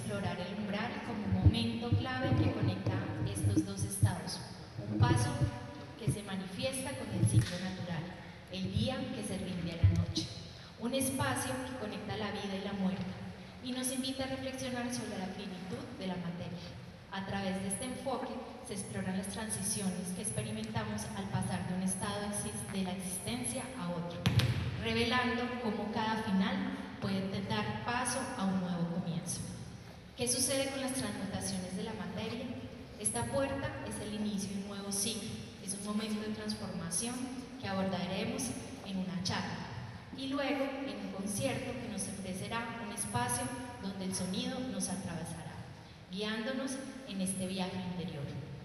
explorar el umbral como un momento clave que conecta estos dos estados. Un paso que se manifiesta con el ciclo natural, el día que se rinde a la noche. Un espacio que conecta la vida y la muerte y nos invita a reflexionar sobre la finitud de la materia. A través de este enfoque se exploran las transiciones que experimentamos al pasar de un estado de la existencia a otro, revelando cómo cada final puede dar paso a un nuevo comienzo. ¿Qué sucede con las transmutaciones de la materia? Esta puerta es el inicio de un nuevo ciclo, es un momento de transformación que abordaremos en una charla y luego en un concierto que nos ofrecerá un espacio donde el sonido nos atravesará, guiándonos en este viaje interior.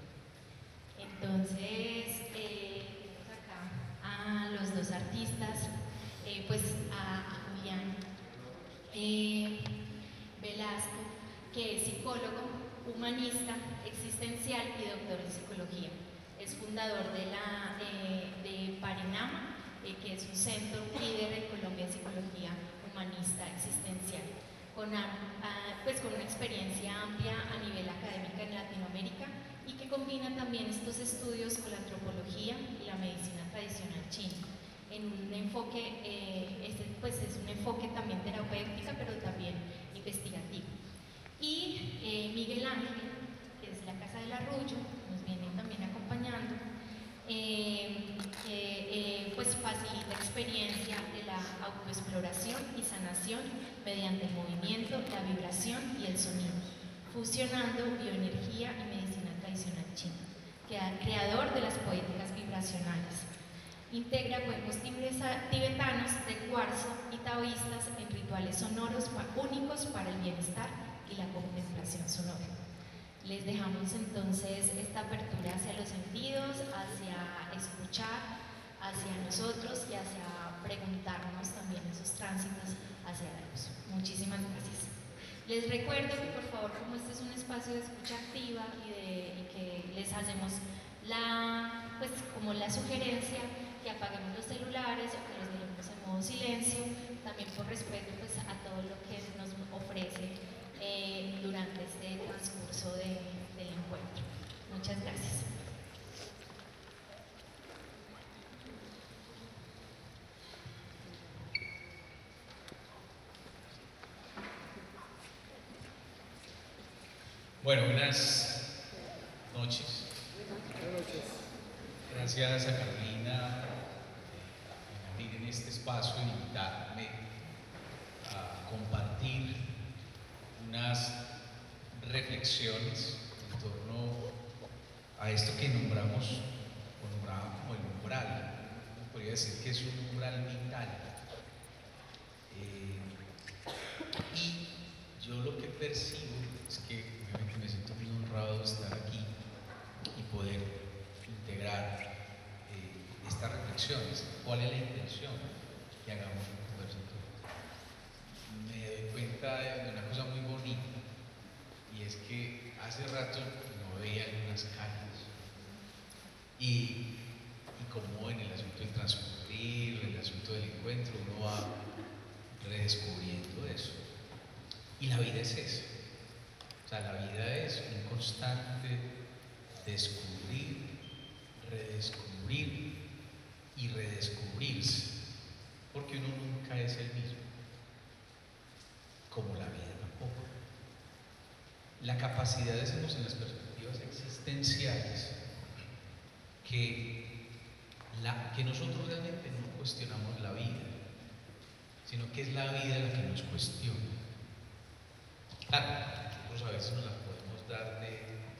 Entonces, tenemos acá a los dos artistas, pues a Julián Velasco, que es psicólogo, humanista, existencial y doctor en psicología. Es fundador de Parinama, que es un centro líder en Colombia de psicología humanista existencial, con una experiencia amplia a nivel académico en Latinoamérica y que combina también estos estudios con la antropología y la medicina tradicional china, en un enfoque, es un enfoque también terapéutico, pero también investigativo. Y Miguel Ángel, que es la Casa del Arrullo, nos viene también acompañando, pues facilita experiencia de la autoexploración y sanación mediante el movimiento, la vibración y el sonido, fusionando bioenergía y medicina tradicional china, creador de las poéticas vibracionales. Integra cuencos tibetanos de cuarzo y taoístas en rituales sonoros únicos para el bienestar y la contemplación sonora. Les dejamos entonces esta apertura hacia los sentidos, hacia escuchar, hacia nosotros y hacia preguntarnos también esos tránsitos hacia la luz. Muchísimas gracias. Les recuerdo que por favor, como este es un espacio de escucha activa y que les hacemos como la sugerencia que apaguemos los celulares o que los dejemos en modo silencio, también por respeto pues, a todo lo que nos ofrece durante este transcurso del encuentro. Muchas gracias. Bueno, buenas noches. Gracias a Carolina por abrir en este espacio y invitarme a compartir unas reflexiones en torno a esto que nombramos como el umbral. Podría decir que es un umbral vital. Y yo lo que percibo es que obviamente me siento muy honrado de estar aquí y poder integrar estas reflexiones. ¿Cuál es la intención que hagamos un conversatorio? Me doy cuenta de una cosa muy bonita, y es que hace rato no veía algunas caras y como en el asunto del transcurrir, en el asunto del encuentro, uno va redescubriendo eso. Y la vida es eso. O sea, la vida es un constante descubrir, redescubrir y redescubrirse, porque uno nunca es el mismo, como la vida tampoco. La capacidad de sernos en las perspectivas existenciales que nosotros realmente no cuestionamos la vida, sino que es la vida la que nos cuestiona. Claro, nosotros a veces nos la podemos dar de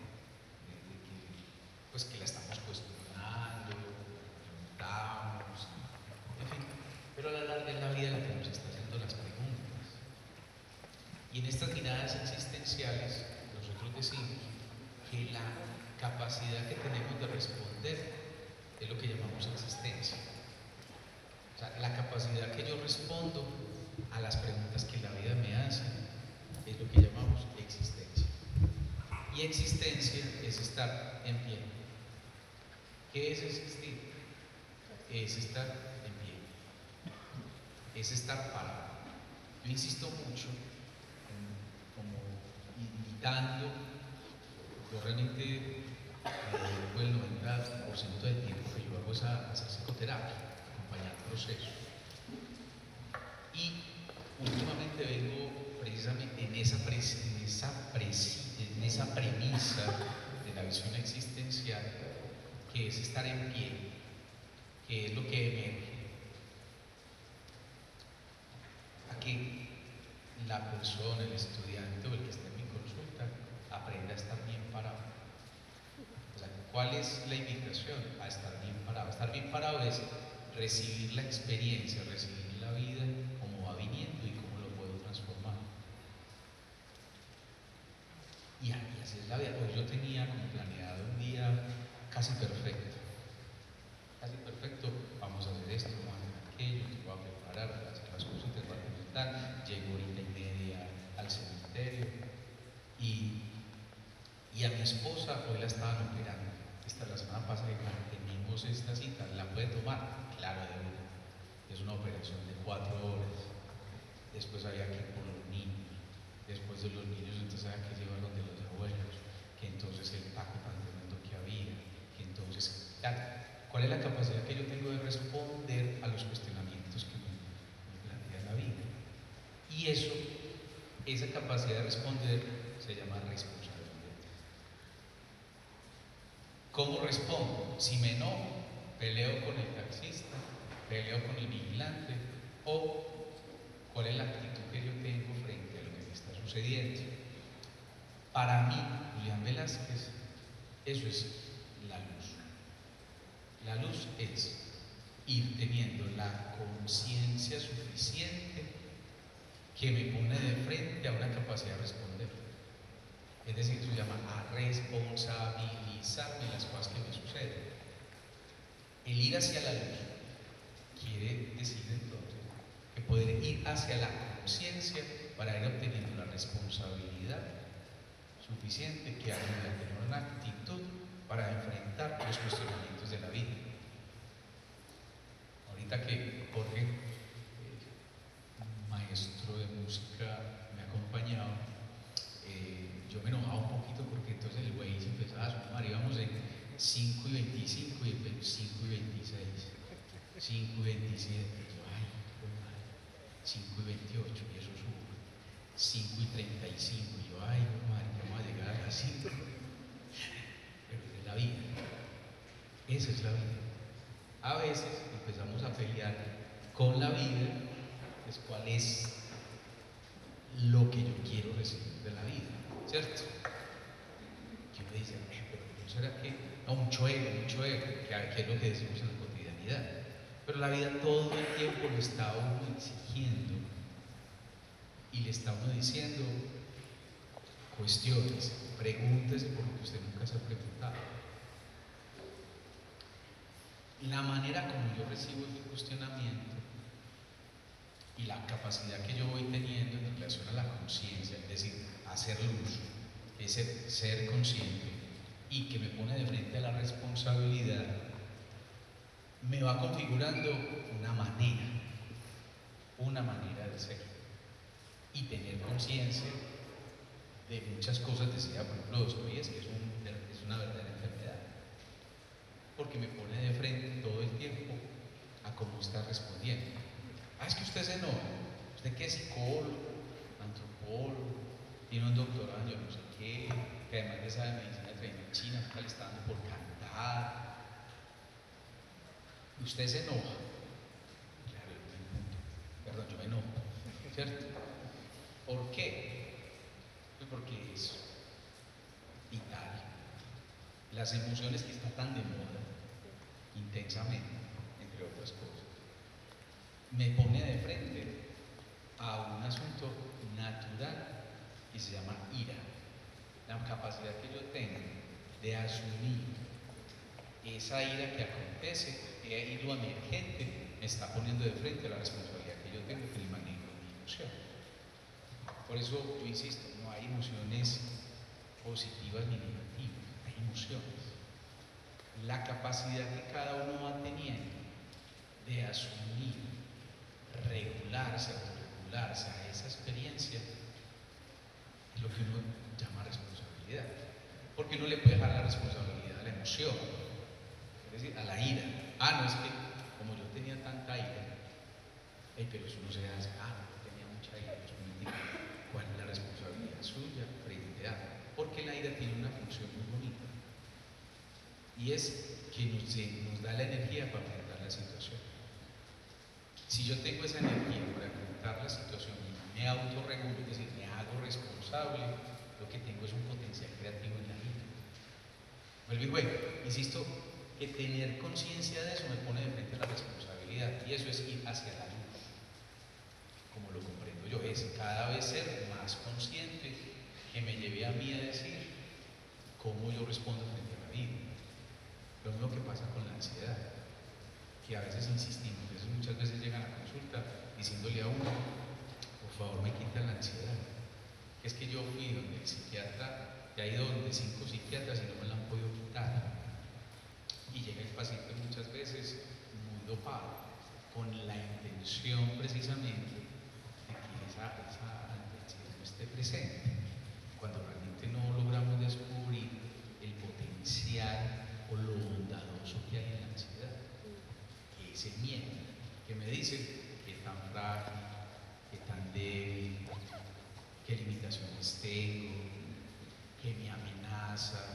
que la estamos cuestionando, preguntamos, en fin, pero a la larga es la vida la que nos está haciendo las preguntas. Y en estas miradas existenciales, nosotros decimos que la capacidad que tenemos de responder es lo que llamamos existencia. O sea, la capacidad que yo respondo a las preguntas que la vida me hace es lo que llamamos existencia. Y existencia es estar en pie. ¿Qué es existir? Es estar en pie. Es estar parado. Yo insisto mucho dando, yo realmente el 90% del tiempo que yo hago es hacer psicoterapia, acompañar procesos. Y últimamente vengo precisamente en esa premisa de la visión existencial, que es estar en pie, que es lo que emerge, a que la persona, el estudiante o el que esté en mi consulta aprenda a estar bien parado. O sea, ¿cuál es la invitación? A estar bien parado. Estar bien parado es recibir la experiencia, recibir la vida como va viniendo y cómo lo puedo transformar. Y así es la vida. Pues yo tenía como planeado un día casi perfecto. Casi perfecto. Vamos a hacer esto, vamos a hacer aquello, te voy a preparar, voy a hacer las cositas, voy a comentar. Llego 1:30 al cementerio y a mi esposa hoy la estaban operando. La semana pasada tenemos esta cita, ¿la puede tomar? Claro, de una. Es una operación de 4 horas. Después había que ir por los niños. Después de los niños, entonces había que llevar donde los abuelos. Que entonces el taco tan tremendo que había. Que entonces, claro, ¿cuál es la capacidad que yo tengo de responder a los cuestionamientos que me plantea la vida? Y esa capacidad de responder se llama responsabilidad. ¿Cómo respondo? Si me enojo, peleo con el taxista, peleo con el vigilante, o cuál es la actitud que yo tengo frente a lo que me está sucediendo. Para mí, Julián Velázquez, eso es la luz. La luz es ir teniendo la conciencia suficiente que me pone de frente a una capacidad de responder. Es decir, eso se llama a responsabilizarme las cosas que me suceden. El ir hacia la luz quiere decir entonces que poder ir hacia la conciencia para ir obteniendo la responsabilidad suficiente que ayude a tener una actitud para enfrentar los cuestionamientos de la vida. Ahorita que Jorge, maestro de música, me ha acompañado, yo me enojaba un poquito porque entonces el güey se empezaba a sumar, íbamos en 5:25 y 5:26, 5:27, yo, ay, 5:28 y eso sube, 5:35, y yo, ay, madre, vamos a llegar a las 5. Pero es la vida, esa es la vida. A veces empezamos a pelear con la vida, es cuál es lo que yo quiero recibir de la vida, ¿cierto? Que uno dice, pero ¿no será que? No, mucho ego, que es lo que decimos en la cotidianidad. Pero la vida todo el tiempo lo está a uno exigiendo y le está a uno diciendo cuestiones, pregúntese por lo que usted nunca se ha preguntado. La manera como yo recibo el cuestionamiento y la capacidad que yo voy teniendo en relación a la conciencia, es decir, hacer luz, es ser consciente y que me pone de frente a la responsabilidad, me va configurando una manera de ser y tener conciencia de muchas cosas. Decía, por ejemplo, Dostoyevski, es una verdadera enfermedad, porque me pone de frente todo el tiempo a cómo está respondiendo. Es que usted se enoja, usted que es psicólogo, antropólogo, tiene un doctorado en yo no sé qué, que además de esa medicina tradicional china, le está dando por cantar. Usted se enoja. Claro, yo me enojo, ¿cierto? ¿Por qué? Pues porque es vital. Las emociones que están tan de moda, intensamente, entre otras cosas, me pone de frente a un asunto natural y se llama ira. La capacidad que yo tengo de asumir esa ira que acontece, y lo emergente, me está poniendo de frente a la responsabilidad que yo tengo que el manejo de mi emoción. Por eso yo insisto, no hay emociones positivas ni negativas, hay emociones. La capacidad que cada uno va teniendo de asumir, regularse, autorregularse a esa experiencia, es lo que uno llama responsabilidad. Porque uno le puede dejar la responsabilidad a la emoción, es decir, a la ira. No, es que como yo tenía tanta ira, pero eso no se hace. No, yo tenía mucha ira. ¿Cuál es la responsabilidad suya frente a? Porque la ira tiene una función muy bonita y es que nos da la energía para enfrentar la situación. Si yo tengo esa energía para enfrentar la situación y me autorregulo, es decir, me hago responsable, lo que tengo es un potencial creativo en la vida. Vuelvo y juego. Insisto que tener conciencia de eso me pone de frente a la responsabilidad, y eso es ir hacia la luz, como lo comprendo yo, es cada vez ser más consciente, que me lleve a mí a decir cómo yo respondo frente a la vida. Lo mismo que pasa con la ansiedad, que a veces insistimos, muchas veces llegan a la consulta diciéndole a uno, por favor me quita la ansiedad. Es que yo fui donde el psiquiatra, ya he ido donde 5 psiquiatras y no me la han podido quitar. Y llega el paciente muchas veces muy dopado, con la intención precisamente de que esa ansiedad no esté presente, cuando realmente no logramos descubrir el potencial o lo bondadoso que hay en la ansiedad, que ese miedo que me dice que tan frágil, que tan débil, qué limitaciones tengo, que me amenaza,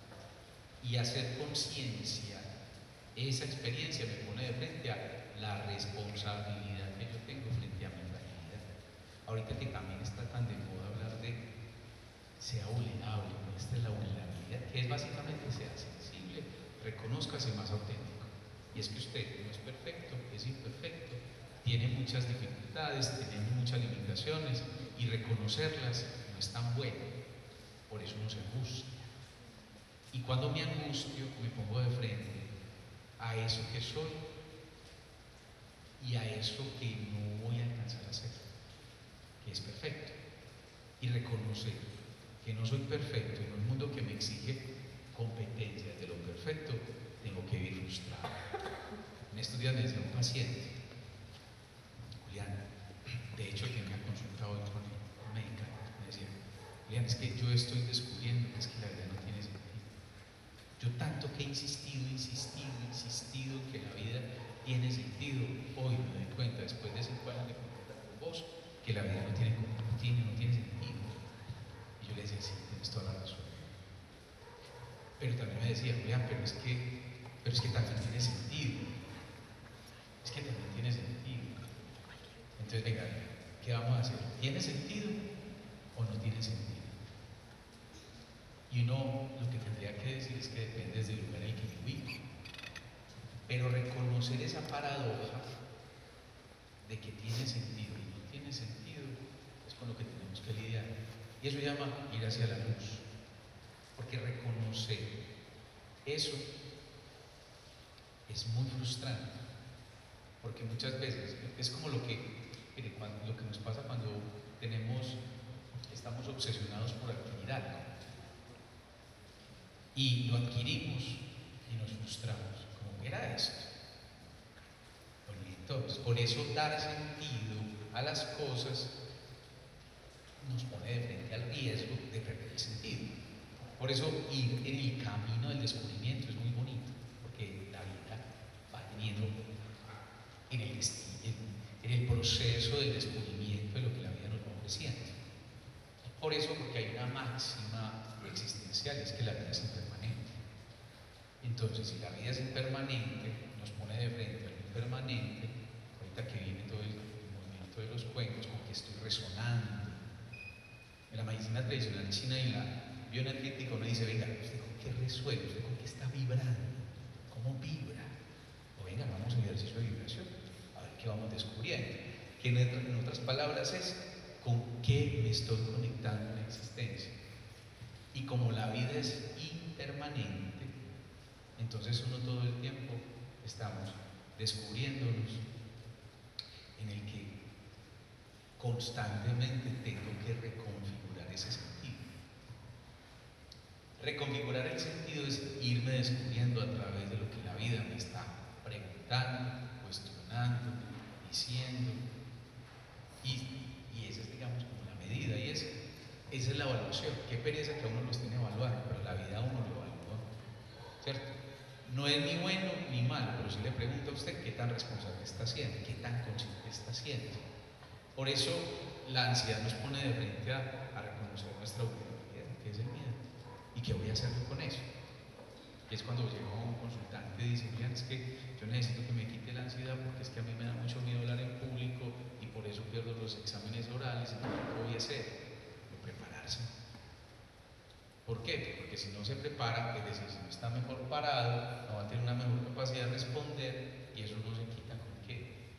y hacer conciencia, esa experiencia me pone de frente a la responsabilidad que yo tengo frente a mi fragilidad. Ahorita que también está tan de moda hablar de sea vulnerable, esta es la vulnerabilidad, que es básicamente sea sensible, reconózcase más auténtico. Y es que usted no es perfecto, es imperfecto, tiene muchas dificultades, tiene muchas limitaciones, y reconocerlas no es tan bueno, por eso uno se angustia. Y cuando me angustio, me pongo de frente a eso que soy y a eso que no voy a alcanzar a ser, que es perfecto. Y reconocer que no soy perfecto en un mundo que me exige competencias de lo perfecto, tengo que vivir frustrado. En estos días me decía un paciente, Julián, de hecho que me ha consultado hoy con el médico, me decía, Julián, es que yo estoy descubriendo que es que la vida no tiene sentido. Yo tanto que he insistido que la vida tiene sentido, hoy me doy cuenta, después de 5 años de contactar con vos, que la vida no tiene sentido. Y yo le decía, sí, tienes toda la razón. Pero también me decía, Julián, pero es que también tiene sentido. Es que también tiene sentido. Entonces, venga, ¿qué vamos a hacer? ¿Tiene sentido o no tiene sentido? Y uno lo que tendría que decir es que depende del lugar en el que yo vivo. Pero reconocer esa paradoja de que tiene sentido y no tiene sentido es con lo que tenemos que lidiar. Y eso llama ir hacia la luz. Porque reconocer eso es muy frustrante. Porque muchas veces es como lo que nos pasa cuando estamos obsesionados por adquirir algo. Y lo adquirimos y nos frustramos. ¿Cómo era esto? Bueno, entonces, por eso dar sentido a las cosas nos pone de frente al riesgo de perder el sentido. Por eso ir en el camino del descubrimiento es muy bonito, porque la vida va teniendo en el proceso del descubrimiento de lo que la vida nos va ofreciendo. Por eso, porque hay una máxima existencial, es que la vida es impermanente. Entonces, si la vida es impermanente, nos pone de frente al impermanente. Ahorita que viene todo el movimiento de los cuencos, con que estoy resonando. En la medicina tradicional china y la bioenergética uno dice, venga, ¿usted con qué resuena? ¿Usted con qué está vibrando? ¿Cómo vibra? O venga, vamos a un ejercicio de vibración, a ver qué vamos descubriendo. Que en otras palabras es con qué me estoy conectando en la existencia. Y como la vida es impermanente, entonces uno todo el tiempo estamos descubriéndonos en el que constantemente tengo que reconfigurar ese sentido. Reconfigurar el sentido es irme descubriendo a través de lo que la vida me está preguntando, cuestionando, diciendo, y esa es, digamos, como la medida, y es esa es la evaluación. Qué pereza que a uno los tiene evaluando, pero la vida a uno lo evalúa, ¿cierto? No es ni bueno ni malo, pero si le pregunta a usted qué tan responsable está siendo, qué tan consciente está siendo. Por eso la ansiedad nos pone de frente a reconocer nuestra vulnerabilidad, que es el miedo, y qué voy a hacer con eso. Y es cuando llega un consultante y dice, mira, es que yo necesito que me quite la ansiedad porque es que a mí me da mucho miedo hablar en público y por eso pierdo los exámenes orales. Entonces, ¿qué voy a hacer? Prepararse. ¿Por qué? Porque si no se prepara, es decir, si no está mejor parado, no va a tener una mejor capacidad de responder, y eso no se quita con qué.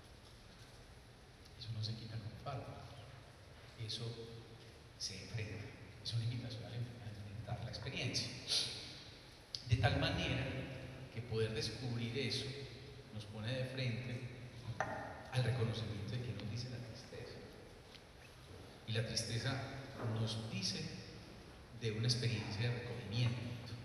Eso no se quita con falta. Eso se enfrenta. Es una invitación a enfrentar la experiencia. De tal manera que poder descubrir eso nos pone de frente al reconocimiento de que nos dice la tristeza. Y la tristeza nos dice de una experiencia de recogimiento.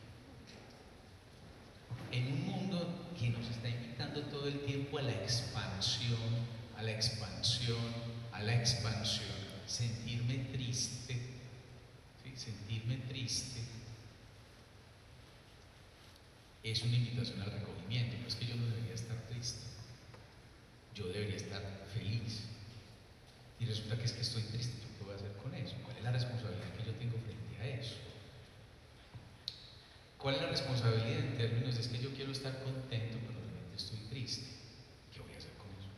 En un mundo que nos está invitando todo el tiempo a la expansión, a la expansión, a la expansión, sentirme triste, ¿sí? Sentirme triste es una invitación al recogimiento. No es que yo no debería estar triste, yo debería estar feliz. Y resulta que es que estoy triste. ¿Yo qué voy a hacer con eso? ¿Cuál es la responsabilidad que yo tengo frente a eso? ¿Cuál es la responsabilidad en términos de es que yo quiero estar contento, pero realmente estoy triste? ¿Qué voy a hacer con eso?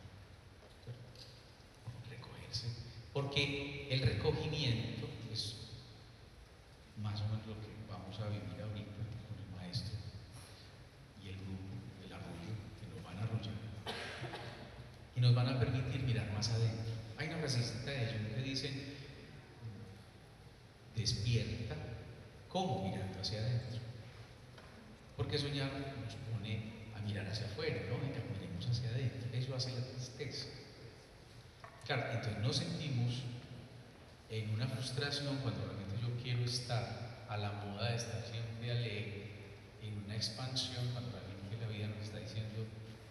Recogerse. Porque el recogimiento es más o menos lo que vamos a vivir ahorita con el maestro y el grupo, el arrullo, que nos van a arrullar y nos van a permitir mirar más adentro. Hay una frasecita de ellos que dicen: despierta, ¿cómo? Mirando hacia adentro. Porque soñar nos pone a mirar hacia afuera, ¿no? Venga, miremos hacia adentro. Eso hace la tristeza. Claro, entonces nos sentimos en una frustración cuando realmente yo quiero estar a la moda de estar siempre alegre, en una expansión cuando realmente la vida nos está diciendo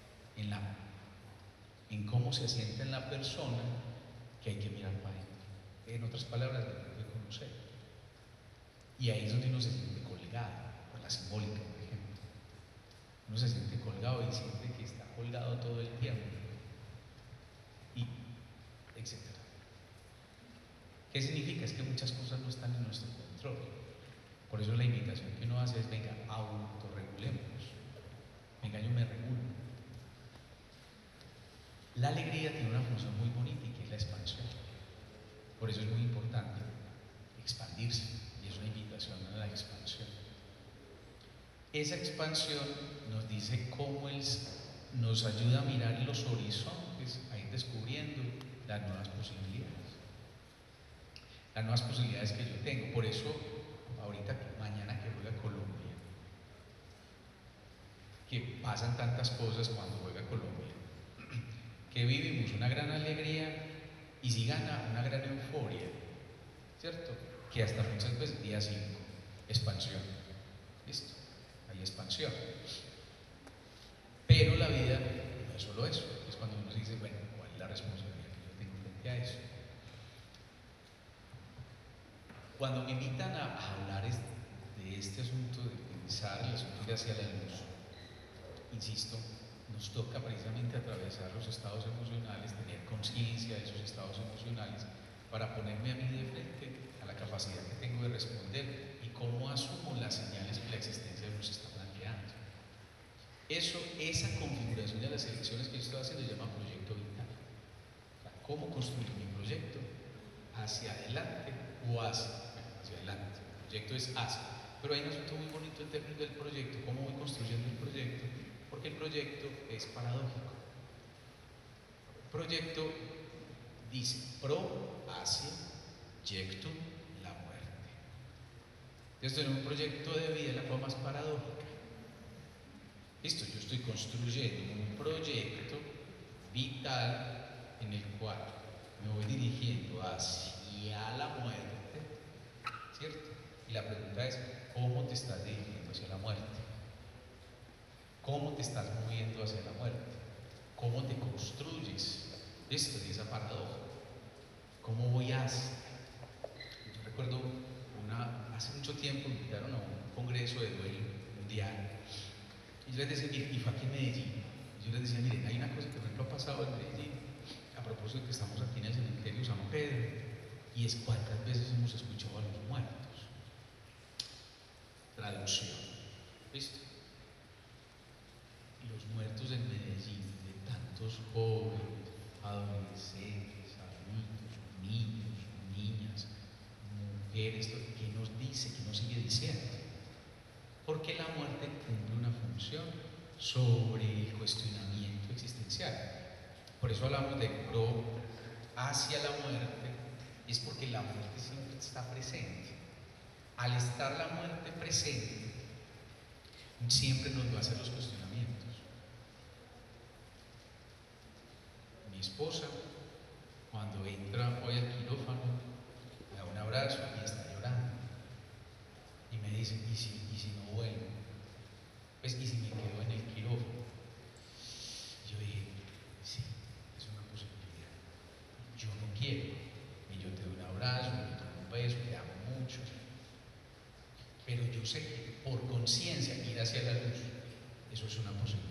en cómo se asienta en la persona que hay que mirar para adentro. En otras palabras, reconocer. Y ahí es donde uno se siente colgado, por la simbólica, por ejemplo. Uno se siente colgado y siente que está colgado todo el tiempo, y etcétera. ¿Qué significa? Es que muchas cosas no están en nuestro control. Por eso la invitación que uno hace es: venga, autorregulémonos. Venga, yo me regulo. La alegría tiene una función muy bonita y que es la expansión. Por eso es muy importante expandirse, y es una invitación a la expansión. Esa expansión nos dice cómo nos ayuda a mirar los horizontes, a ir descubriendo las nuevas posibilidades. Las nuevas posibilidades que yo tengo. Por eso, ahorita, mañana que juega Colombia, que pasan tantas cosas cuando juega Colombia, que vivimos una gran alegría y si gana, una gran euforia, ¿cierto? Que hasta muchas veces, día 5, expansión. ¿Listo? Hay expansión. Pero la vida no es solo eso. Es cuando uno dice, bueno, ¿cuál es la responsabilidad que yo tengo frente a eso? Cuando me invitan a hablar de este asunto, de pensar el asunto de hacia la luz, insisto, nos toca precisamente atravesar los estados emocionales, tener conciencia de esos estados emocionales, para ponerme a mí de frente a la capacidad que tengo de responder y cómo asumo las señales que la existencia nos está planteando. Esa configuración de las elecciones que yo estoy haciendo se llama proyecto vital. O sea, ¿cómo construir mi proyecto? ¿Hacia adelante o hacia adelante? El proyecto es hacia. Pero hay un asunto muy bonito en términos del proyecto, cómo voy construyendo el proyecto, porque el proyecto es paradójico. El proyecto dice pro, hacia, yectum, la muerte. Entonces, en un proyecto de vida es la forma más paradójica. Listo, yo estoy construyendo un proyecto vital en el cual me voy dirigiendo hacia la muerte, ¿cierto? Y la pregunta es: ¿cómo te estás dirigiendo hacia la muerte? ¿Cómo te estás moviendo hacia la muerte? ¿Cómo te construyes? Esto es esa paradoja. ¿Cómo voy hacia? Yo hace mucho tiempo me invitaron a un congreso de duelo mundial. Y yo les decía, mire, y fue aquí en Medellín. Y yo les decía, miren, hay una cosa que por ejemplo ha pasado en Medellín, a propósito de que estamos aquí en el cementerio San Pedro, y es cuántas veces hemos escuchado a los muertos. Traducción. ¿Listo? Los muertos en Medellín, de tantos jóvenes, adolescentes, adultos, niños, niñas, mujeres, ¿qué nos dice? ¿Qué nos sigue diciendo? Porque la muerte cumple una función sobre el cuestionamiento existencial. Por eso hablamos de pro hacia la muerte, y es porque la muerte siempre está presente. Al estar la muerte presente, siempre nos va a hacer los cuestionamientos. Mi esposa, cuando entra hoy al quirófano, me da un abrazo y está llorando. Y me dice, ¿y si no vuelvo? Pues, ¿y si me quedo en el quirófano? Y yo dije, sí, es una posibilidad. Yo no quiero. Y yo te doy un abrazo, yo te doy un beso, te amo mucho. Pero yo sé que por conciencia ir hacia la luz, eso es una posibilidad.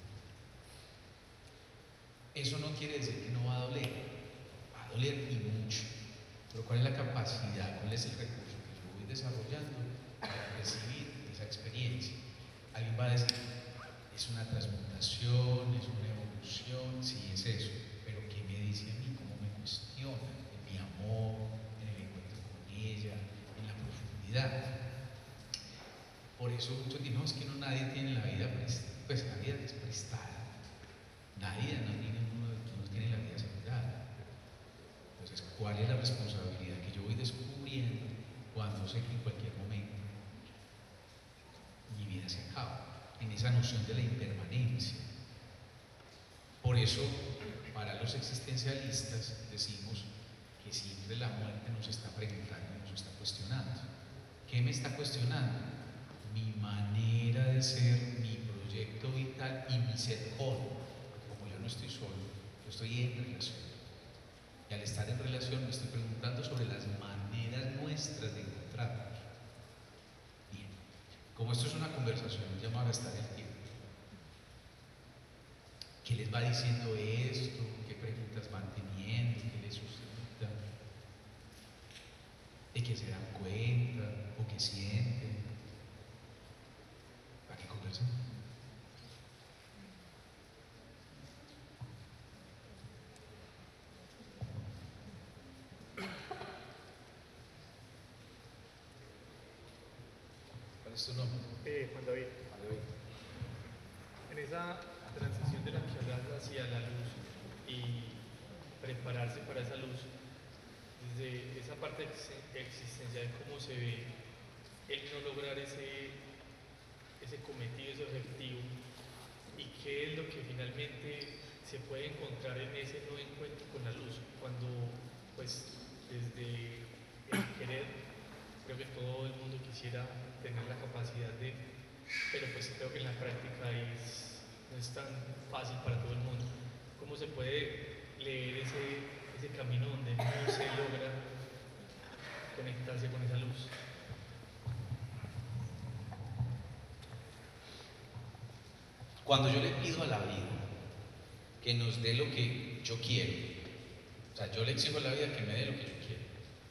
Eso no quiere decir que no va a doler y mucho. Pero ¿cuál es la capacidad, cuál es el recurso que yo voy desarrollando para recibir esa experiencia? Alguien va a decir, es una transmutación, es una evolución, sí es eso, pero ¿qué me dice a mí? ¿Cómo me cuestiona? En mi amor, en el encuentro con ella, en la profundidad. Por eso muchos dicen, no, es que nadie tiene la vida prestada, pues la vida es prestada. Nadie, no tiene la vida asegurada. Entonces, ¿cuál es la responsabilidad que yo voy descubriendo cuando sé que en cualquier momento mi vida se acaba? En esa noción de la impermanencia. Por eso, para los existencialistas decimos que siempre la muerte nos está preguntando, nos está cuestionando. ¿Qué me está cuestionando? Mi manera de ser, mi proyecto vital y mi ser con. Como yo no estoy solo, yo estoy en relación. Y al estar en relación me estoy preguntando sobre las maneras nuestras de encontrarnos. Bien, como esto es una conversación, ya me va a gastar el tiempo. ¿Qué les va diciendo esto? ¿Qué preguntas van teniendo? ¿Qué les suscita? ¿De qué se dan cuenta? ¿O qué sienten? ¿Para qué conversan? ¿Cuál es tu nombre? Juan David. En esa transición de la que hablas hacia la luz y prepararse para esa luz, desde esa parte existencial, ¿cómo se ve el no lograr ese cometido, ese objetivo? ¿Y qué es lo que finalmente se puede encontrar en ese no encuentro con la luz? Cuando, pues, desde el querer, creo que todo el mundo quisiera tener la capacidad de, pero pues creo que en la práctica no es tan fácil para todo el mundo. ¿Cómo se puede leer ese camino donde no se logra conectarse con esa luz? Cuando yo le pido a la vida que nos dé lo que yo quiero, o sea, yo le exijo a la vida que me dé lo que yo quiero,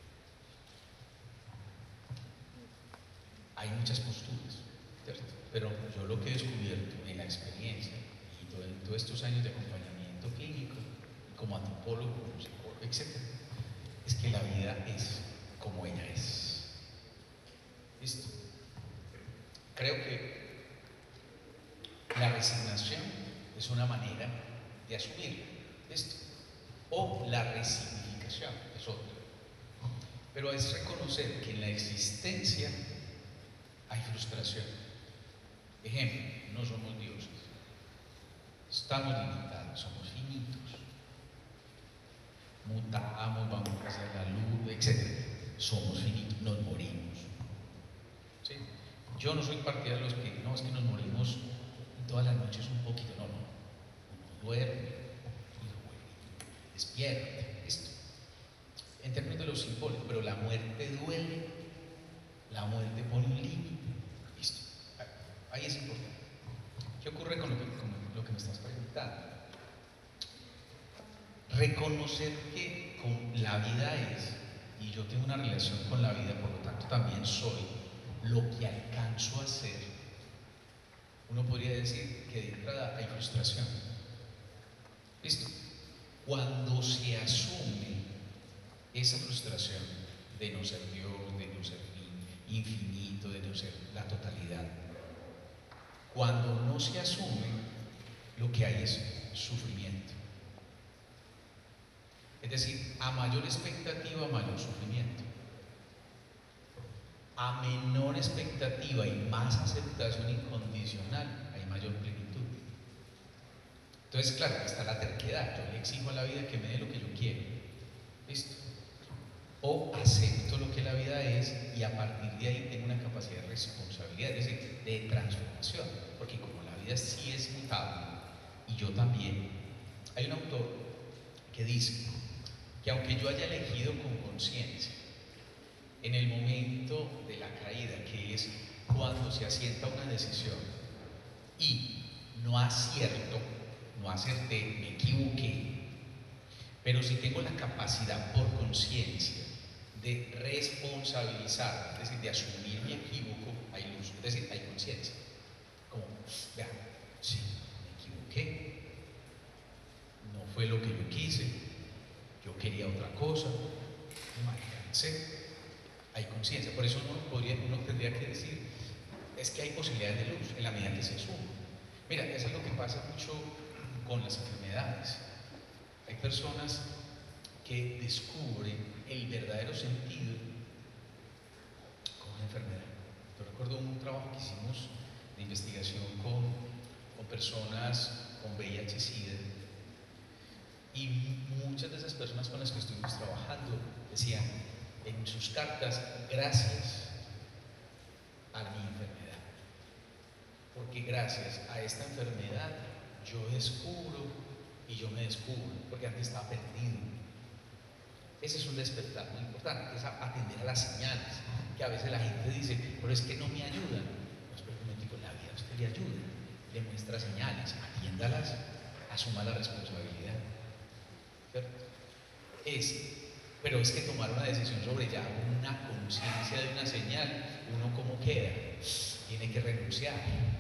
hay muchas posturas, ¿cierto? Pero yo lo que he descubierto en la experiencia y en todos estos años de acompañamiento clínico, como antropólogo, como psicólogo, etc., es que la vida es como ella es. ¿Listo? Creo que la resignación es una manera de asumir esto, o la resignificación es otra. Pero es reconocer que en la existencia hay frustración. Ejemplo, no somos dioses, estamos limitados, somos finitos, mutamos, vamos hacia la luz, etc. Somos finitos, nos morimos. ¿Sí? Yo no soy partidario de los que, no, es que nos morimos todas las noches un poquito, no, uno duerme y despierta, esto, en términos de los símbolos, pero la muerte duele La muerte pone un límite. Listo. Ahí es importante. ¿Qué ocurre con lo que me estás preguntando? Reconocer que con la vida es, y yo tengo una relación con la vida, por lo tanto también soy lo que alcanzo a ser. Uno podría decir que de entrada hay frustración. ¿Listo? Cuando se asume esa frustración de no ser Dios, de no ser infinito, de no ser la totalidad, cuando no se asume, lo que hay es sufrimiento. Es decir, a mayor expectativa, mayor sufrimiento. A menor expectativa y más aceptación incondicional, hay mayor plenitud. Entonces, claro, está la terquedad. Yo le exijo a la vida que me dé lo que yo quiero. ¿Listo? O acepto lo que la vida es y a partir de ahí tengo una capacidad de responsabilidad, es decir, de transformación. Porque como la vida sí es mutable y yo también, hay un autor que dice que aunque yo haya elegido con conciencia, en el momento de la caída, que es cuando se asienta una decisión y no acierto, no acerté, me equivoqué, pero si tengo la capacidad por conciencia de responsabilizar, es decir, de asumir mi equívoco, hay luz, es decir, hay conciencia. Como, vean, sí, me equivoqué, no fue lo que yo quise, yo quería otra cosa, no me alcancé. Hay conciencia, por eso uno tendría que decir, es que hay posibilidades de luz en la medida que se asume. Mira, eso es lo que pasa mucho con las enfermedades. Hay personas que descubren el verdadero sentido con una enfermedad. Yo recuerdo un trabajo que hicimos de investigación con personas con VIH-Sida, y muchas de esas personas con las que estuvimos trabajando decían en sus cartas, gracias a mi enfermedad, porque gracias a esta enfermedad yo descubro y yo me descubro, porque antes estaba perdido. Ese es un despertar muy importante, que es atender a las señales, que a veces la gente dice, pero es que no me ayudan. Pues pero un momentico, la vida a usted le ayuda, le muestra señales, atiéndalas, asuma la responsabilidad, ¿cierto? Pero es que tomar una decisión sobre ya una conciencia de una señal, uno cómo queda, tiene que renunciar.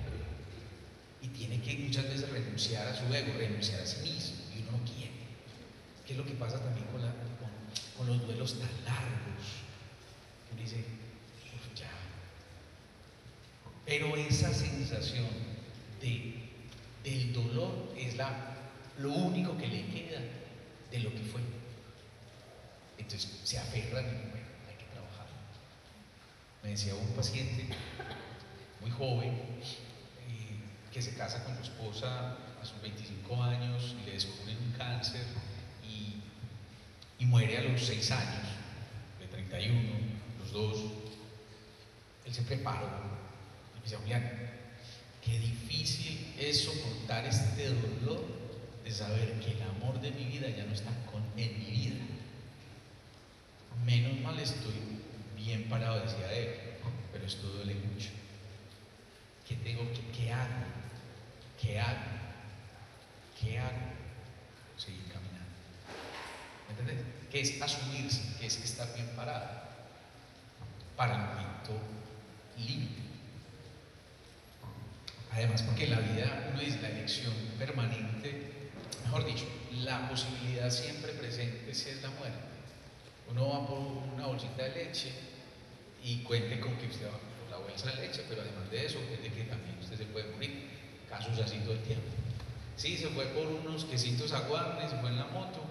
Y tiene que muchas veces renunciar a su ego, renunciar a sí mismo, y uno no quiere. ¿Qué es lo que pasa también con los duelos tan largos? Uno dice, ya. Pero esa sensación del dolor es lo único que le queda de lo que fue. Entonces se aferran y bueno, hay que trabajar. Me decía un paciente muy joven que se casa con su esposa a sus 25 años y le descubren un cáncer y muere a los 6 años, de 31, los dos. Él se preparó y me decía, Julián, qué difícil es soportar este dolor de saber que el amor de mi vida ya no está en mi vida. Menos mal estoy bien parado, decía él, pero esto duele mucho. ¿Qué hago? ¿Qué hago? ¿Qué hago? Seguir caminando. ¿Me entiendes? ¿Qué es asumirse? ¿Qué es estar bien parado? Para el momento límite. Además, porque en la vida uno dice la elección permanente, mejor dicho, la posibilidad siempre presente si es la muerte. Uno va por una bolsita de leche y cuente con que usted va por la bolsa de leche, pero además de eso, cuente que también usted se puede morir. Casos así todo el tiempo. Sí, se fue por unos quesitos a Guarne, se fue en la moto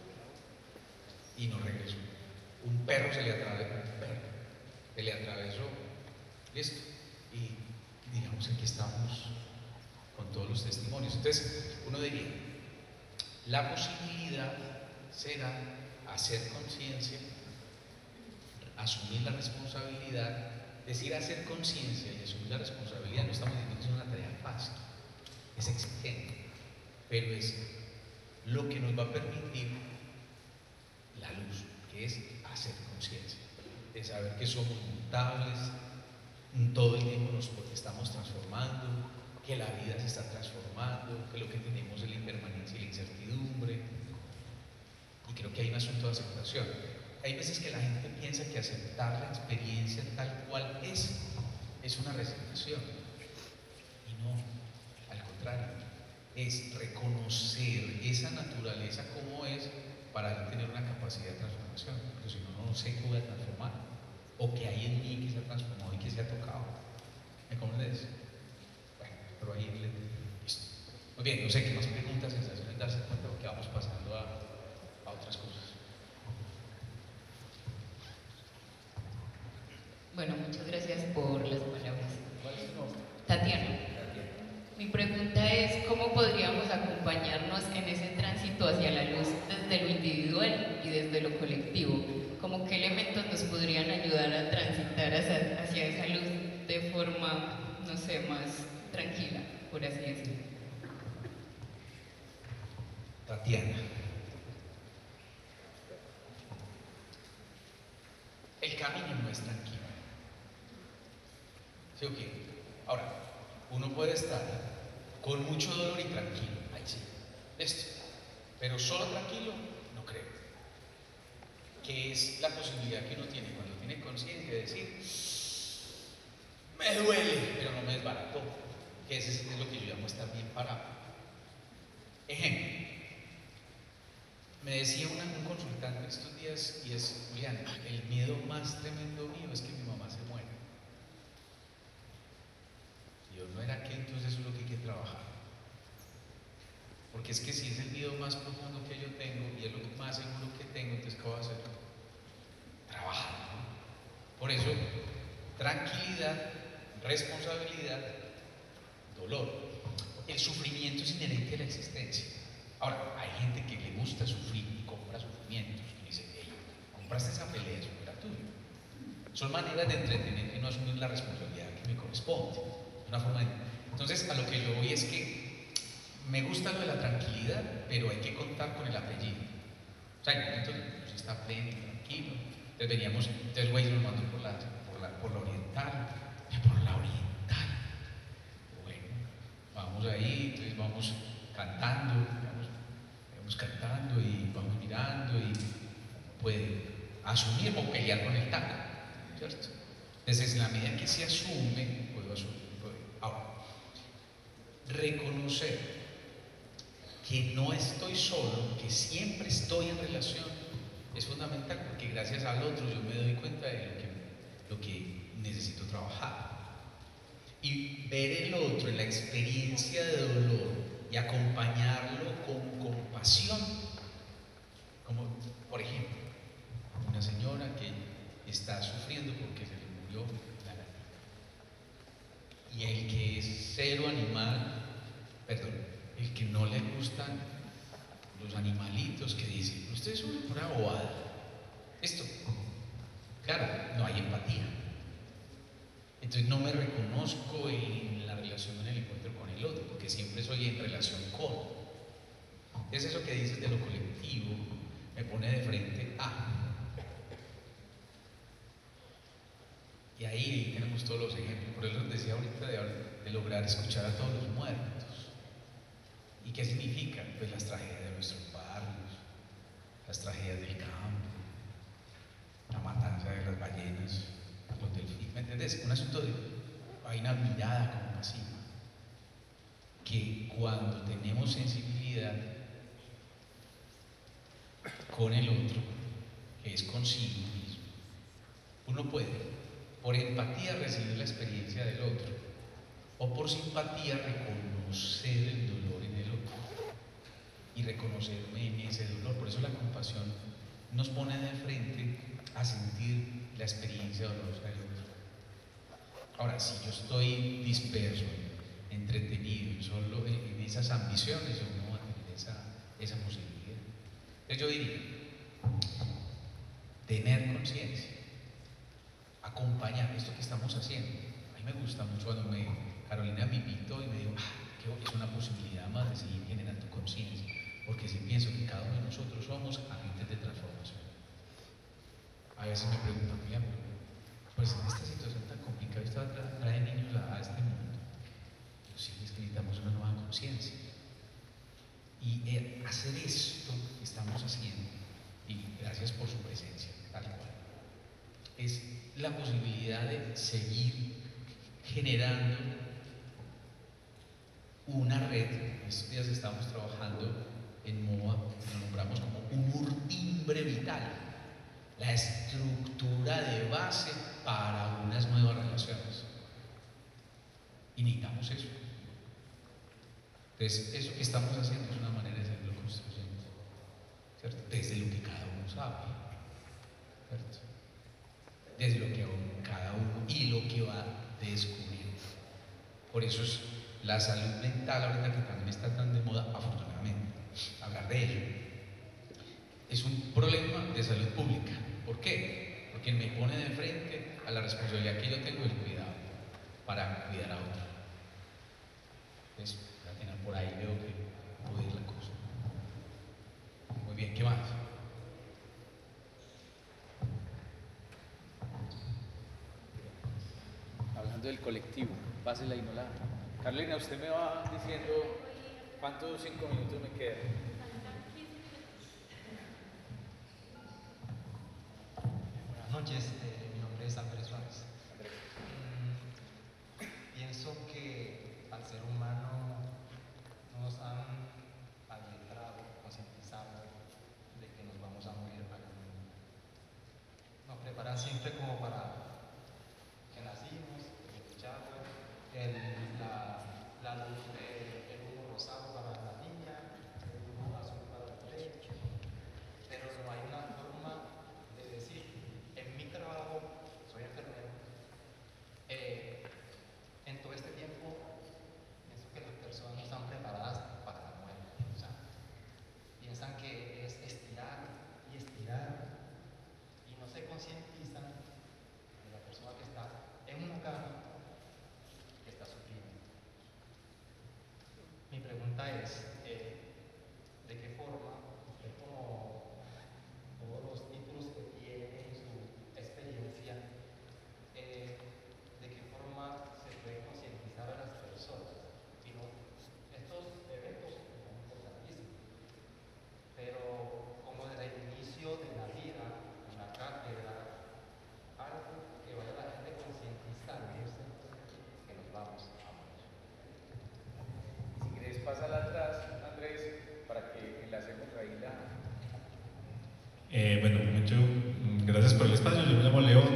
y no regresó. Un perro se le atravesó, listo. Y digamos, aquí estamos con todos los testimonios. Entonces, uno diría, la posibilidad será hacer conciencia, asumir la responsabilidad. Decir hacer conciencia y asumir la responsabilidad, no estamos diciendo que es una tarea fácil, es exigente, pero es lo que nos va a permitir la luz, que es hacer conciencia. Es de saber que somos mutables, todo el tiempo nos estamos transformando, que la vida se está transformando, que lo que tenemos es la impermanencia y la incertidumbre. Y creo que hay un asunto de aceptación. Hay veces que la gente piensa que aceptar la experiencia tal cual es una resignación. Y no, al contrario, es reconocer esa naturaleza como es para tener una capacidad de transformación. Porque si no, no sé qué voy a transformar. O que hay en mí que se ha transformado y que se ha tocado. ¿Me comprendes? Bueno, pero ahí listo. Muy bien, no sé qué más preguntas, sensaciones, darse cuenta porque vamos pasando a otras cosas. Bueno, muchas gracias por las palabras. ¿Cuál es su nombre? Tatiana, mi pregunta es ¿cómo podríamos acompañarnos en ese tránsito hacia la luz desde lo individual y desde lo colectivo? ¿Cómo qué elementos nos podrían ayudar a transitar hacia esa luz de forma, no sé, más tranquila, por así decirlo? Tatiana. El camino no es tranquilo. ¿Sí o qué? Ahora, uno puede estar con mucho dolor y tranquilo. Ahí sí. Esto. Pero solo tranquilo, no creo. Que es la posibilidad que uno tiene cuando tiene conciencia de decir, me duele, pero no me desbarató. Que ese es lo que yo llamo estar bien parado. Ejemplo. Me decía un consultante estos días y es, Julián, el miedo más tremendo mío es que mi mamá se muera. Y yo, no era que entonces eso es lo que hay que trabajar. Porque es que si es el miedo más profundo que yo tengo y es lo más seguro que tengo, entonces ¿qué voy a hacer? Trabajar, ¿no? Por eso, tranquilidad, responsabilidad, dolor. El sufrimiento es inherente a la existencia. Ahora, hay gente que le gusta sufrir y compra sufrimientos y dice, hey, compraste esa pelea, eso era tuyo. Son maneras de entretener y no asumir la responsabilidad que me corresponde. Una forma de... Entonces, a lo que yo voy es que me gusta lo de la tranquilidad, pero hay que contar con el apellido. O sea, hay momentos en que uno está pleno, tranquilo. Entonces veníamos, entonces güey nos mandó por la oriental, por la oriental. Bueno, vamos ahí, entonces vamos cantando, vamos cantando y vamos mirando y puede asumir o pelear con el taco, ¿cierto? Entonces, en la medida que se asume, puedo asumir. Ahora, reconocer que no estoy solo, que siempre estoy en relación, es fundamental porque gracias al otro yo me doy cuenta de lo que necesito trabajar. Y ver el otro en la experiencia de dolor y acompañarlo con compasión, como por ejemplo, una señora que está sufriendo porque se le murió la gatita. Y el que es cero animal, perdón, el que no le gustan los animalitos, que dice, usted es una pura bobada. Esto, claro, no hay empatía. Entonces no me reconozco en la relación, en el encuentro con el otro, porque siempre soy en relación con. Es eso que dices de lo colectivo, me pone de frente a. Y ahí tenemos todos los ejemplos. Por eso les decía ahorita de lograr escuchar a todos los muertos. ¿Y qué significa? Pues las tragedias de nuestros barrios, las tragedias del campo, la matanza de las ballenas, los delfines. ¿Me entendés? Un asunto de. Hay una mirada compasiva. Que cuando tenemos sensibilidad con el otro, que es consigo mismo, uno puede, por empatía, recibir la experiencia del otro, o por simpatía, reconocer el dolor en el otro y reconocerme en ese dolor. Por eso la compasión nos pone de frente a sentir la experiencia dolorosa del otro. Ahora, si yo estoy disperso, entretenido, solo en esas ambiciones, yo no voy a tener esa posibilidad. Entonces yo diría, tener conciencia, acompañar esto que estamos haciendo. A mí me gusta mucho cuando Carolina me invitó y me dijo, que es una posibilidad más de seguir generando conciencia, porque si pienso que cada uno de nosotros somos agentes de transformación. A veces me preguntan, es la posibilidad de seguir generando una red. Estos días estamos trabajando en MOA, lo nombramos como un urtimbre vital, la estructura de base para unas nuevas relaciones. Y necesitamos eso. Entonces, eso que estamos haciendo es una manera de seguirlo construyendo, ¿cierto? Desde lo que cada uno sabe, ¿cierto? Desde lo que cada uno y lo que va descubriendo. Por eso es la salud mental, ahorita que también está tan de moda, afortunadamente, hablar de ello. Es un problema de salud pública. ¿Por qué? Porque me pone de frente a la responsabilidad que yo tengo del cuidado para cuidar a otro. Entonces, por ahí veo que puede ir la cosa. Muy bien, ¿qué más? Hablando del colectivo, pásela y no la. Carolina, usted me va diciendo cuántos 5 minutos me quedan. Buenas noches, mi nombre es Andrés Suárez. Pienso que al ser humano nos han adentrado, concientizado de que nos vamos a morir algún día. Nos preparan siempre como para que nacimos, escuchamos la luz del humo rosado para la niña, el humo azul para el bebé, pero no hay una forma de decir, en mi trabajo, soy enfermero, en todo este tiempo pienso que las personas no están preparadas para la muerte, o sea, piensan que es estirar y no se concientizan de la persona que está en una cama que está sufriendo. Mi pregunta es, ¿de qué forma usted como todos los títulos que tiene en su experiencia, de qué forma se puede concientizar a las personas? Sino, estos eventos son importantísimos, pero como desde el inicio de la vida, en la cátedra, algo que vaya la gente concientizándose que nos vamos a morir. Si quieres, pásala atrás, Andrés, para que enlacemos ahí la. Bueno, gracias por el espacio. Yo me llamo León.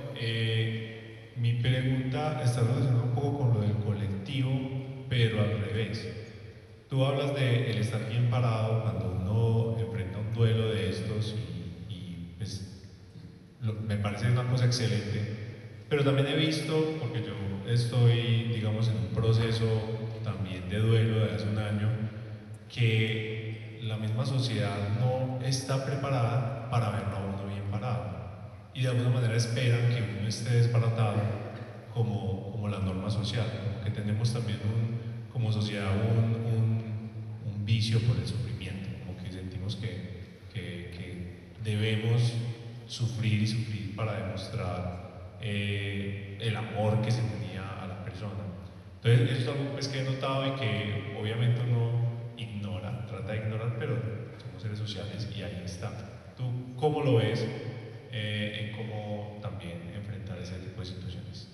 Mi pregunta está relacionada un poco con lo del colectivo, pero al revés. Tú hablas de el estar bien parado cuando uno enfrenta un duelo de estos y pues, me parece una cosa excelente. Pero también he visto, porque yo estoy, digamos, en un proceso también de duelo de hace un año, que la misma sociedad no está preparada para verlo a uno bien parado. Y de alguna manera esperan que uno esté desbaratado como la norma social. Como que tenemos también como sociedad un vicio por el sufrimiento. Como que sentimos que debemos sufrir y sufrir para demostrar el amor que se tenía a la persona. Entonces, eso es algo pues, que he notado y que obviamente uno ignora, trata de ignorar, pero somos seres sociales y ahí está. ¿Tú cómo lo ves en cómo también enfrentar ese tipo de situaciones?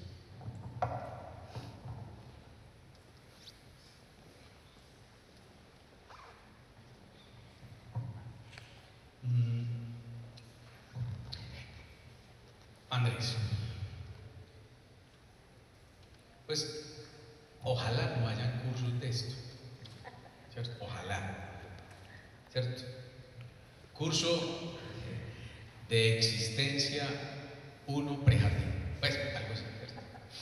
Andrés, pues ojalá no hayan cursos de esto, ¿cierto? Ojalá, ¿cierto? Curso de existencia 1 prejardín, pues algo así, ¿cierto?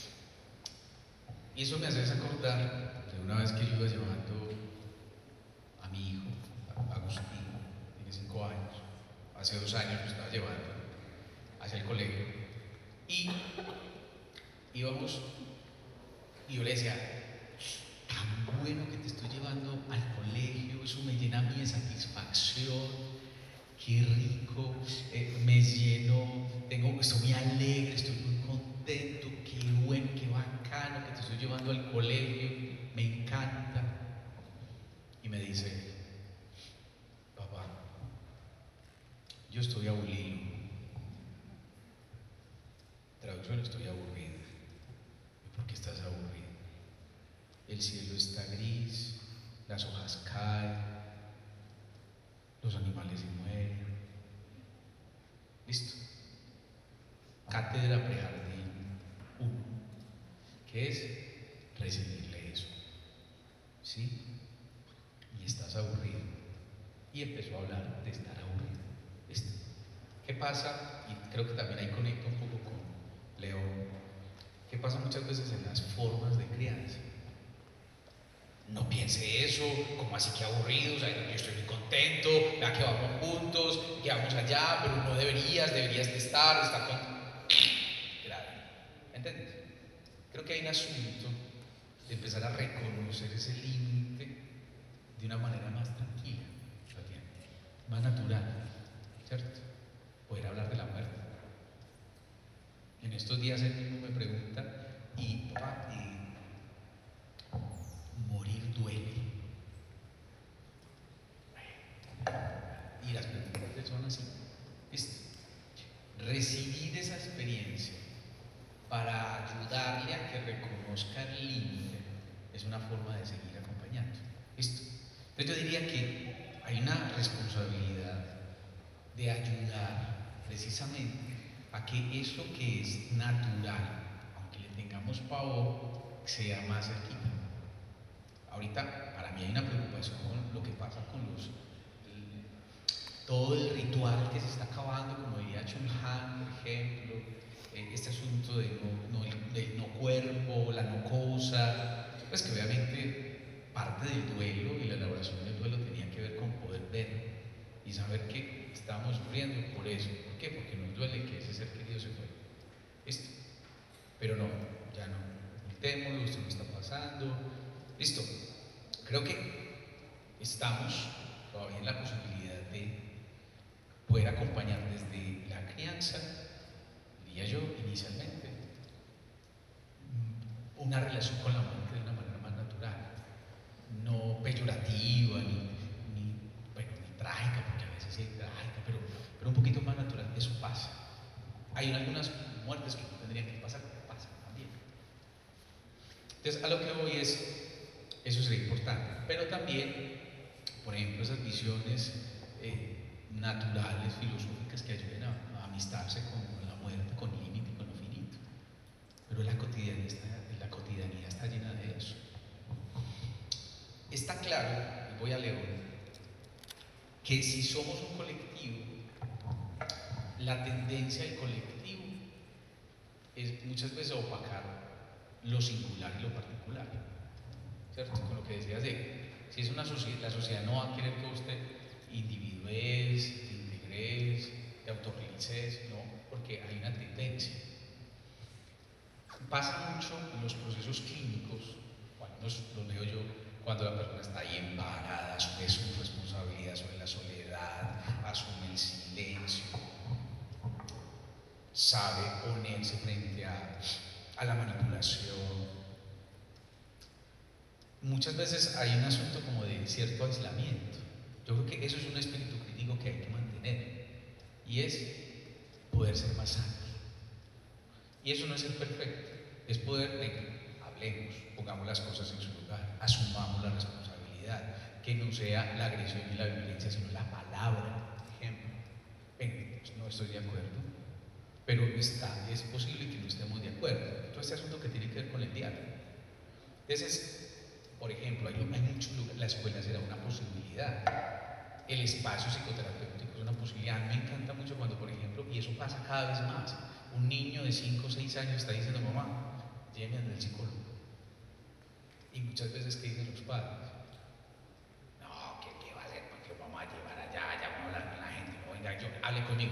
Y eso me hace acordar de una vez que yo iba llevando a mi hijo, Agustín, tiene 5 años, hace 2 años lo estaba llevando hacia el colegio y íbamos y yo le decía, tan bueno que te estoy llevando al colegio, eso me llena a mí de satisfacción, qué rico, me lleno, estoy muy alegre, estoy muy contento, qué bueno, qué bacano que te estoy llevando al colegio, me encanta. Y me dice, papá, yo estoy aburrido. bueno, estoy aburrido. ¿Y por qué estás aburrido? El cielo está gris, las hojas caen, los animales se mueren. Listo. Cátedra Prejardín 1, que es recibirle eso. ¿Sí? Y estás aburrido. Y empezó a hablar de estar aburrido. ¿Listo? ¿Qué pasa? Y creo que también ahí conecto un poco con León. ¿Qué pasa muchas veces en las formas de crianza? No piense eso, como así que aburrido, o sea, yo estoy muy contento, vea que vamos juntos, que vamos allá, pero no deberías de estar con... Grave. ¿Entiendes? Creo que hay un asunto de empezar a reconocer ese límite de una manera más tranquila, más natural, ¿cierto? Poder hablar de la muerte. En estos días él mismo me pregunta, y papá, morir duele. Y las preguntas de él son así. ¿Listo? Recibir esa experiencia para ayudarle a que reconozca el límite es una forma de seguir acompañando. ¿Listo? Entonces yo diría que hay una responsabilidad de ayudar precisamente a que eso que es natural, aunque le tengamos pavor, sea más cerquita. Ahorita para mí hay una preocupación con lo que pasa con todo el ritual que se está acabando, como diría Chun Han, por ejemplo, este asunto del no cuerpo, la no cosa, pues que obviamente parte del duelo y la elaboración del duelo tenía que ver con poder ver y saber que estábamos sufriendo por eso. ¿Por qué? Porque nos duele que ese ser querido se fue. ¿Listo? Pero no, ya no. Ocultémoslo, esto no está pasando. Listo. Creo que estamos todavía en la posibilidad de poder acompañar desde la crianza, diría yo inicialmente, una relación con la muerte de una manera más natural, no peyorativa ni trágica, porque a veces sí es trágica, pero un poquito más natural. Eso pasa. Hay algunas muertes que no tendrían que pasar, pero pasan también. Entonces, a lo que voy es, eso sería importante, pero también, por ejemplo, esas visiones naturales, filosóficas que ayuden a amistarse con la muerte, con el límite y con lo finito. Pero la cotidianidad está llena de eso. Está claro, y voy a León, que si somos un colectivo, la tendencia del colectivo es muchas veces opacar lo singular y lo particular, ¿cierto? Con lo que decías si es una sociedad, la sociedad no va a querer que usted individues, te integres, te autorrealices, no, porque hay una tendencia. Pasa mucho en los procesos clínicos, lo leo yo, cuando la persona está ahí embarada, asume su responsabilidad sobre la soledad, asume el silencio, sabe ponerse frente a la manipulación. Muchas veces hay un asunto como de cierto aislamiento. Yo creo que eso es un espíritu crítico que hay que mantener, y es poder ser más sanos. Y eso no es ser perfecto, es poder, hablemos, pongamos las cosas en su lugar, asumamos la responsabilidad, que no sea la agresión y la violencia, sino la palabra, por ejemplo. No estoy de acuerdo, pero es posible que no estemos de acuerdo. Todo este asunto que tiene que ver con el diálogo. Entonces, por ejemplo, hay muchos lugares, la escuela será una posibilidad, el espacio psicoterapéutico es una posibilidad. Me encanta mucho cuando, por ejemplo, y eso pasa cada vez más, un niño de 5 o 6 años está diciendo: mamá, llévenme al psicólogo. Y muchas veces, ¿qué dicen los padres? No, ¿qué va a hacer? ¿Por qué lo vamos a llevar allá? Ya vamos a hablar con la gente. No, venga, hable conmigo.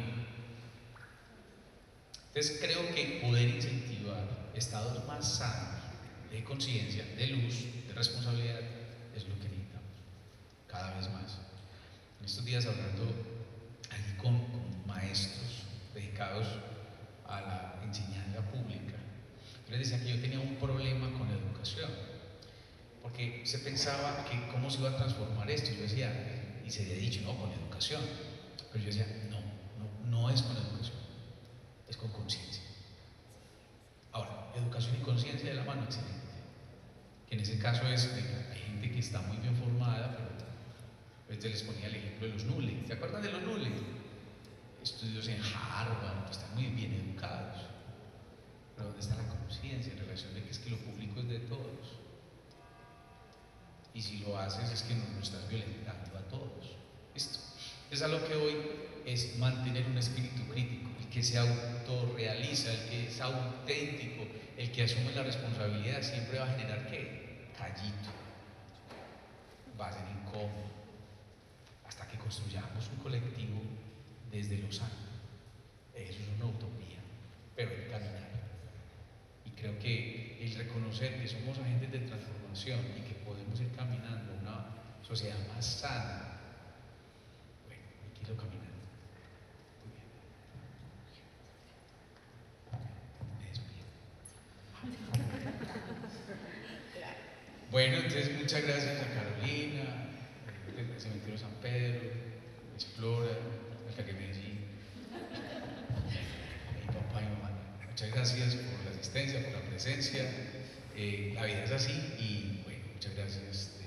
Entonces creo que poder incentivar estados más sanos de conciencia, de luz, de responsabilidad, es lo que necesitamos cada vez más. En estos días, hablando aquí con maestros dedicados a la enseñanza pública, yo les decía que yo tenía un problema con la educación, porque se pensaba que cómo se iba a transformar esto. Yo decía, y se había dicho, no, con educación, pero yo decía, no es con educación, es con conciencia. conciencia de la mano, excelente. Que en ese caso es, hay gente que está muy bien formada, pero pues les ponía el ejemplo de los nules. ¿Se acuerdan de los nules? Estudios en Harvard, están muy bien educados. Pero ¿dónde está la conciencia en relación de que es que lo público es de todos? Y si lo haces es que no estás violentando a todos. Esto es a lo que hoy es mantener un espíritu crítico, el que se autorrealiza, el que es auténtico, el que asume la responsabilidad, siempre va a generar ¿qué? Callito. Va a ser incómodo. Hasta que construyamos un colectivo desde lo sano. Eso es una utopía, pero hay que caminar. Y creo que el reconocer que somos agentes de transformación y que podemos ir caminando a una sociedad más sana, bueno, hay que irlo caminando. Muy bien. Me despido. Bueno, entonces muchas gracias a Carolina, del Cementerio San Pedro, Explora, Alcaldía de Medellín, a mi papá y mamá. Muchas gracias por la asistencia, por la presencia. La vida es así y bueno, muchas gracias.